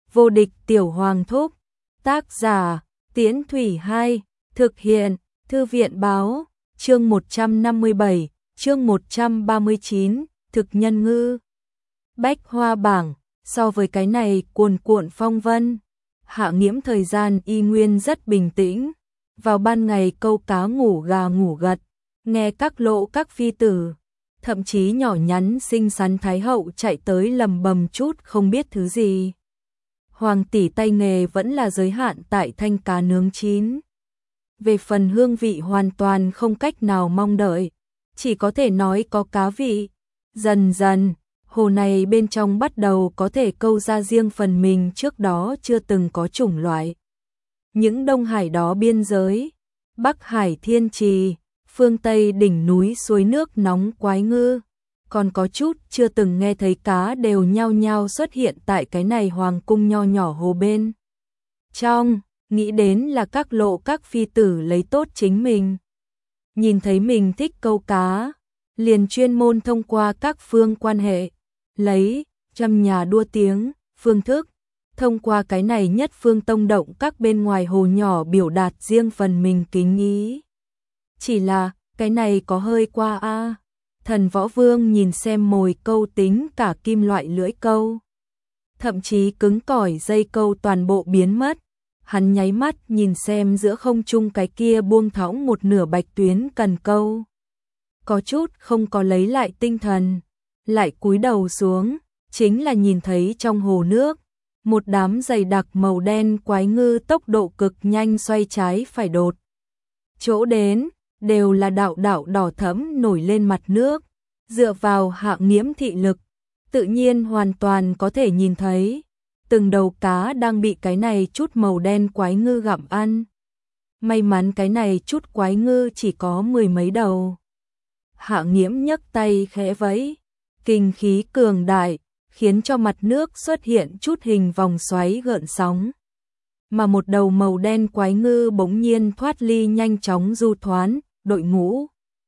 Vô địch tiểu hoàng thúc. Tác giả, Tiễn Thủy 2, thực hiện, Thư viện báo, chương 157, chương 139, thực nhân ngư. Bách Hoa bảng, so với cái này cuồn cuộn phong vân. Hạ Nghiễm thời gian y nguyên rất bình tĩnh, vào ban ngày câu cá ngủ gà ngủ gật, nghe các lộ các phi tử, thậm chí nhỏ nhắn xinh xắn thái hậu chạy tới lầm bầm chút không biết thứ gì. Hoàng tỷ tay nghề vẫn là giới hạn tại thanh cá nướng chín. Về phần hương vị hoàn toàn không cách nào mong đợi, chỉ có thể nói có cá vị. Dần dần, hồ này bên trong bắt đầu có thể câu ra riêng phần mình trước đó chưa từng có chủng loại. Những Đông Hải đó biên giới, Bắc Hải thiên trì, phương Tây đỉnh núi suối nước nóng quái ngư, còn có chút chưa từng nghe thấy cá đều nhao nhao xuất hiện tại cái này hoàng cung nho nhỏ hồ bên trong, nghĩ đến là các lộ các phi tử lấy tốt chính mình. Nhìn thấy mình thích câu cá, liền chuyên môn thông qua các phương quan hệ, lấy trăm nhà đua tiếng, phương thức, thông qua cái này nhất phương tông động các bên ngoài hồ nhỏ biểu đạt riêng phần mình kính ý. Chỉ là, cái này có hơi qua a. Thần Võ Vương nhìn xem mồi câu tính cả kim loại lưỡi câu, thậm chí cứng cỏi dây câu toàn bộ biến mất. Hắn nháy mắt nhìn xem giữa không trung cái kia buông thõng một nửa bạch tuyến cần câu, có chút không có lấy lại tinh thần, lại cúi đầu xuống, chính là nhìn thấy trong hồ nước một đám dày đặc màu đen quái ngư tốc độ cực nhanh xoay trái phải đột. Chỗ đến đều là đạo đạo đỏ thẫm nổi lên mặt nước, dựa vào Hạ Nghiễm thị lực, tự nhiên hoàn toàn có thể nhìn thấy từng đầu cá đang bị cái này chút màu đen quái ngư gặm ăn. May mắn cái này chút quái ngư chỉ có mười mấy đầu. Hạ Nghiễm nhấc tay khẽ vẫy, kinh khí cường đại, khiến cho mặt nước xuất hiện chút hình vòng xoáy gợn sóng. Mà một đầu màu đen quái ngư bỗng nhiên thoát ly nhanh chóng du thoán, đội ngũ.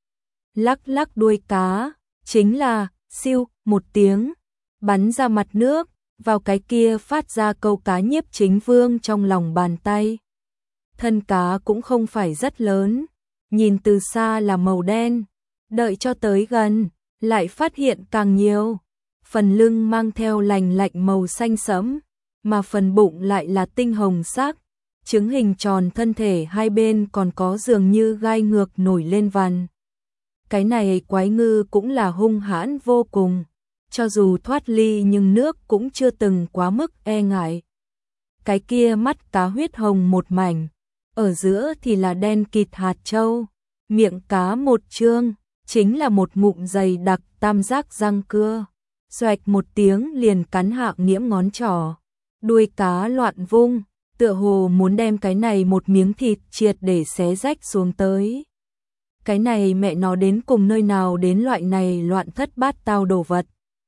Lắc lắc đuôi cá, chính là, siêu, một tiếng, bắn ra mặt nước, vào cái kia phát ra câu cá Nhiếp Chính Vương trong lòng bàn tay. Thân cá cũng không phải rất lớn, nhìn từ xa là màu đen, đợi cho tới gần, lại phát hiện càng nhiều. Phần lưng mang theo lành lạnh màu xanh sẫm, mà phần bụng lại là tinh hồng sắc, trứng hình tròn thân thể hai bên còn có dường như gai ngược nổi lên vằn. Cái này quái ngư cũng là hung hãn vô cùng, cho dù thoát ly nhưng nước cũng chưa từng quá mức e ngại. Cái kia mắt cá huyết hồng một mảnh, ở giữa thì là đen kịt hạt châu, miệng cá một trương, chính là một ngụm dày đặc tam giác răng cưa. Xoạch một tiếng liền cắn Hạ Nghiễm ngón trỏ, đuôi cá loạn vung, tựa hồ muốn đem cái này một miếng thịt triệt để xé rách xuống tới. Cái này mẹ nó đến cùng nơi nào đến loại này loạn thất bát tao đồ vật.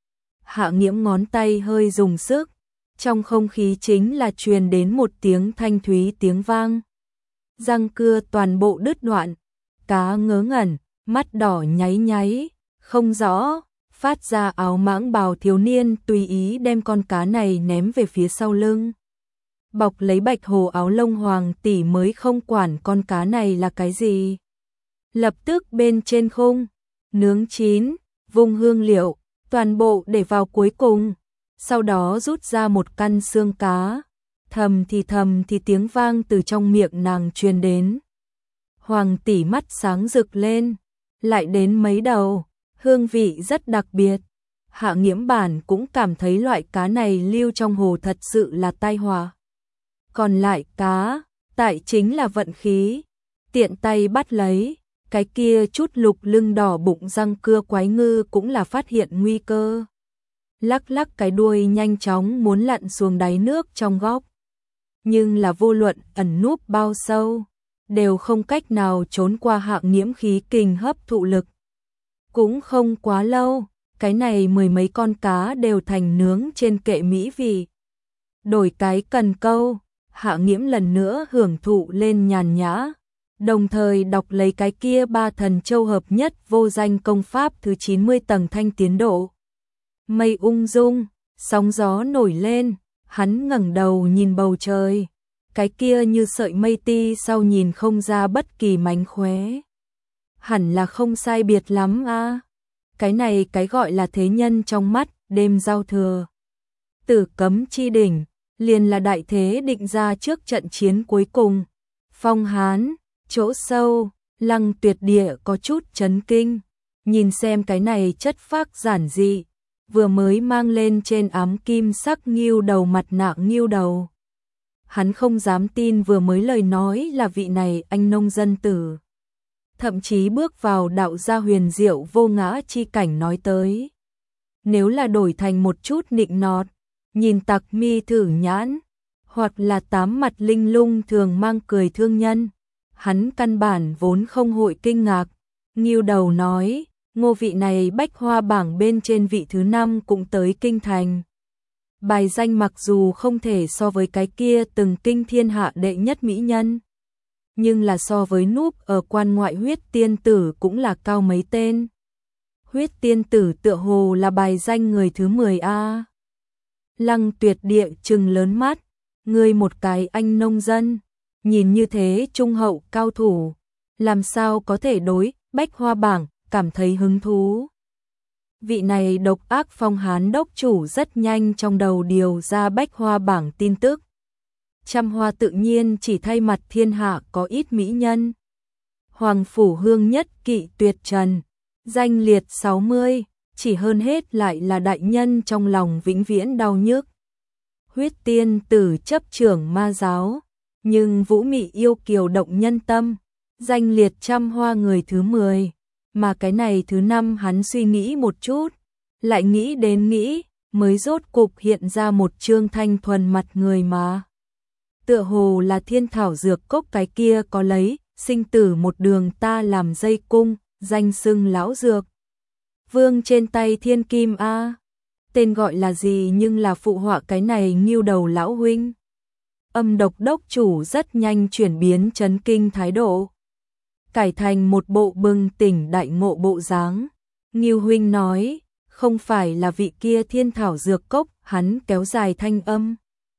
Hạ Nghiễm ngón tay hơi dùng sức, trong không khí chính là truyền đến một tiếng thanh thúy tiếng vang. Răng cưa toàn bộ đứt đoạn, cá ngớ ngẩn, mắt đỏ nháy nháy, không rõ. Phát ra áo mãng bào thiếu niên tùy ý đem con cá này ném về phía sau lưng. Bọc lấy bạch hồ áo lông Hoàng tỷ mới không quản con cá này là cái gì. Lập tức bên trên khung, nướng chín, vung hương liệu, toàn bộ để vào cuối cùng. Sau đó rút ra một căn xương cá, thầm thì tiếng vang từ trong miệng nàng truyền đến. Hoàng tỷ mắt sáng rực lên, lại đến mấy đầu. Hương vị rất đặc biệt. Hạ Nghiễm bản cũng cảm thấy loại cá này lưu trong hồ thật sự là tai họa. Còn lại cá, tại chính là vận khí. Tiện tay bắt lấy, cái kia chút lục lưng đỏ bụng răng cưa quái ngư cũng là phát hiện nguy cơ. Lắc lắc cái đuôi nhanh chóng muốn lặn xuống đáy nước trong góc. Nhưng là vô luận ẩn núp bao sâu, đều không cách nào trốn qua Hạ Nghiễm khí kình hấp thụ lực. Cũng không quá lâu, cái này mười mấy con cá đều thành nướng trên kệ mỹ vị. Đổi cái cần câu, Hạ Nghiễm lần nữa hưởng thụ lên nhàn nhã, đồng thời đọc lấy cái kia ba thần châu hợp nhất vô danh công pháp thứ 90 tầng thanh tiến độ. Mây ung dung, sóng gió nổi lên, Hắn ngẩng đầu nhìn bầu trời, cái kia như sợi mây ti sau nhìn không ra bất kỳ mánh khóe. Hẳn là không sai biệt lắm a. Cái này cái gọi là thế nhân trong mắt, đêm giao thừa. Tử cấm chi đỉnh, liền là đại thế định ra trước trận chiến cuối cùng. Phong Hán, chỗ sâu, Lăng Tuyệt Địa có chút chấn kinh, nhìn xem cái này chất phác giản dị, vừa mới mang lên trên ám kim sắc nghêu đầu mặt nạ nghêu đầu. Hắn không dám tin vừa mới lời nói là vị này anh nông dân tử. Thậm chí bước vào đạo gia huyền diệu vô ngã chi cảnh nói tới. Nếu là đổi thành một chút nịnh nọt, nhìn tặc mi thử nhãn, hoặc là tám mặt linh lung thường mang cười thương nhân, hắn căn bản vốn không hội kinh ngạc. Nghêu đầu nói, Ngô vị này bách hoa bảng bên trên vị thứ 5 cũng tới kinh thành. Bài danh mặc dù không thể so với cái kia từng kinh thiên hạ đệ nhất mỹ nhân, nhưng là so với núp ở quan ngoại huyết tiên tử cũng là cao mấy tên. Huyết tiên tử tựa hồ là bài danh người thứ 10A. Lăng Tuyệt Địa trừng lớn mắt, người một cái anh nông dân, nhìn như thế trung hậu cao thủ, làm sao có thể đối bách hoa bảng cảm thấy hứng thú. Vị này độc ác Phong Hán đốc chủ rất nhanh trong đầu điều ra bách hoa bảng tin tức. Trăm hoa tự nhiên chỉ thay mặt thiên hạ có ít mỹ nhân. Hoàng phủ hương nhất kỵ tuyệt trần, danh liệt 60, chỉ hơn hết lại là đại nhân trong lòng vĩnh viễn đau nhức. Huyết tiên tử chấp trưởng ma giáo, nhưng vũ mị yêu kiều động nhân tâm, danh liệt trăm hoa người thứ 10. Mà cái này thứ 5 hắn suy nghĩ một chút, lại nghĩ đến nghĩ, mới rốt cục hiện ra một trương thanh thuần mặt người mà. Tựa hồ là thiên thảo dược cốc cái kia có lấy, sinh tử một đường ta làm dây cung, danh xưng lão dược. Vương trên tay thiên kim A, tên gọi là gì nhưng là phụ họa cái này nghêu đầu lão huynh. Âm độc đốc chủ rất nhanh chuyển biến chấn kinh thái độ, cải thành một bộ bừng tỉnh đại ngộ bộ dáng. Nghêu huynh nói, không phải là vị kia thiên thảo dược cốc, hắn kéo dài thanh âm.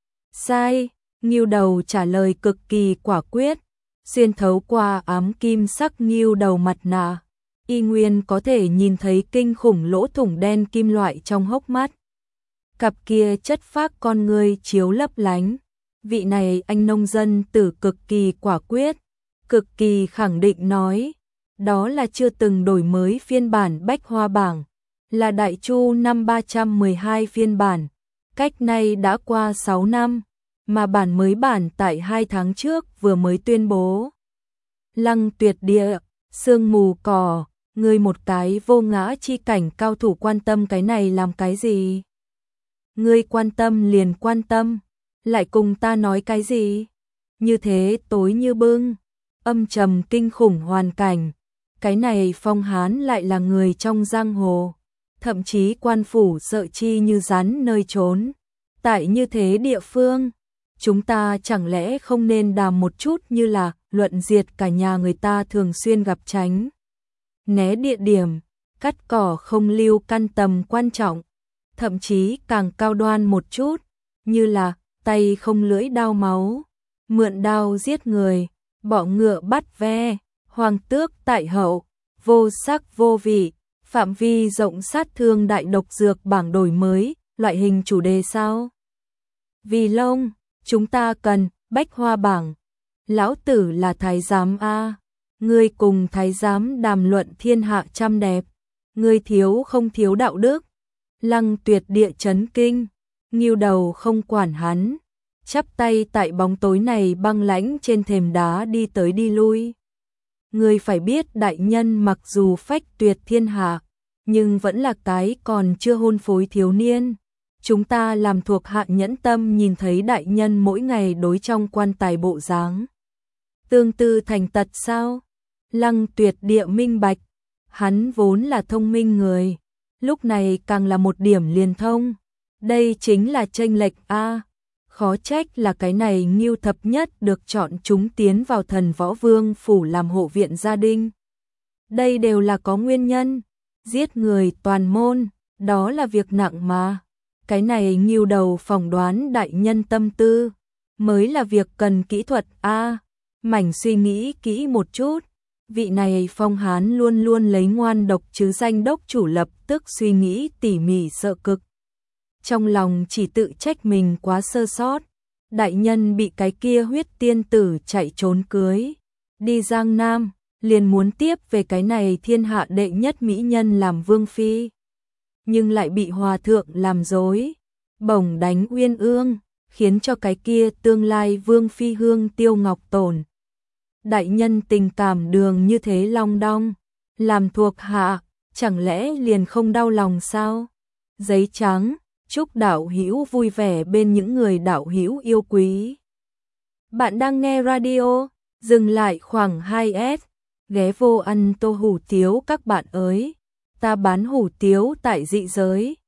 Sai, nghêu đầu trả lời cực kỳ quả quyết, xuyên thấu qua ám kim sắc nghêu đầu mặt nạ, y nguyên có thể nhìn thấy kinh khủng lỗ thủng đen kim loại trong hốc mắt. Cặp kia chất phác con ngươi chiếu lấp lánh, vị này anh nông dân tử cực kỳ quả quyết, cực kỳ khẳng định nói, đó là chưa từng đổi mới phiên bản bách hoa bảng, là đại chu năm 312 phiên bản, cách nay đã qua 6 năm, mà bản mới bản tại 2 tháng trước vừa mới tuyên bố. Lăng Tuyệt Địa, sương mù cỏ, ngươi một cái vô ngã chi cảnh cao thủ quan tâm cái này làm cái gì? Ngươi quan tâm liền quan tâm, lại cùng ta nói cái gì? Như thế tối như bưng, âm trầm kinh khủng hoàn cảnh, cái này Phong Hán lại là người trong giang hồ, thậm chí quan phủ sợ chi như rắn nơi trốn. Tại như thế địa phương, chúng ta chẳng lẽ không nên đàm một chút như là luận diệt cả nhà người ta thường xuyên gặp tránh né địa điểm, cắt cỏ không lưu căn tầm quan trọng, thậm chí càng cao đoan một chút, như là tay không lưỡi đao máu, mượn đao giết người, bỏ ngựa bắt ve, hoàng tước tại hậu, vô sắc vô vị, phạm vi rộng sát thương đại độc dược bảng đổi mới, loại hình chủ đề sao? Vì lông, chúng ta cần bách hoa bảng. Lão tử là thái giám A, ngươi cùng thái giám đàm luận thiên hạ trăm đẹp, ngươi thiếu không thiếu đạo đức. Lăng Tuyệt Địa chấn kinh, nghêu đầu không quản hắn, chắp tay tại bóng tối này băng lãnh trên thềm đá đi tới đi lui. Ngươi phải biết đại nhân mặc dù phách tuyệt thiên hạ, nhưng vẫn là cái còn chưa hôn phối thiếu niên. Chúng ta làm thuộc hạ nhẫn tâm nhìn thấy đại nhân mỗi ngày đối trong quan tài bộ dáng. Tương tư thành tật sao? Lăng Tuyệt Địa minh bạch, hắn vốn là thông minh người, lúc này càng là một điểm liền thông. Đây chính là chênh lệch A. Khó trách là cái này Ngưu Thập Nhất được chọn chúng tiến vào Thần Võ Vương phủ làm hộ viện gia đình. Đây đều là có nguyên nhân, giết người toàn môn, đó là việc nặng mà. cái này nghiêu đầu phỏng đoán đại nhân tâm tư, mới là việc cần kỹ thuật a. Mảnh suy nghĩ kỹ một chút, vị này Phong Hán luôn luôn lấy ngoan độc chứ danh đốc chủ lập tức suy nghĩ tỉ mỉ sợ cực. Trong lòng chỉ tự trách mình quá sơ sót, đại nhân bị cái kia huyết tiên tử chạy trốn cưới, đi Giang Nam, liền muốn tiếp về cái này thiên hạ đệ nhất mỹ nhân làm vương phi. Nhưng lại bị hòa thượng làm dối, bổng đánh uyên ương, khiến cho cái kia tương lai vương phi hương tiêu ngọc tổn. Đại nhân tình cảm đường như thế long đong, làm thuộc hạ, chẳng lẽ liền không đau lòng sao? Giấy trắng, chúc đạo hữu vui vẻ bên những người đạo hữu yêu quý. Bạn đang nghe radio, dừng lại khoảng 2S, ghé vô ăn tô hủ tiếu các bạn ơi. Ta bán hủ tiếu tại dị giới,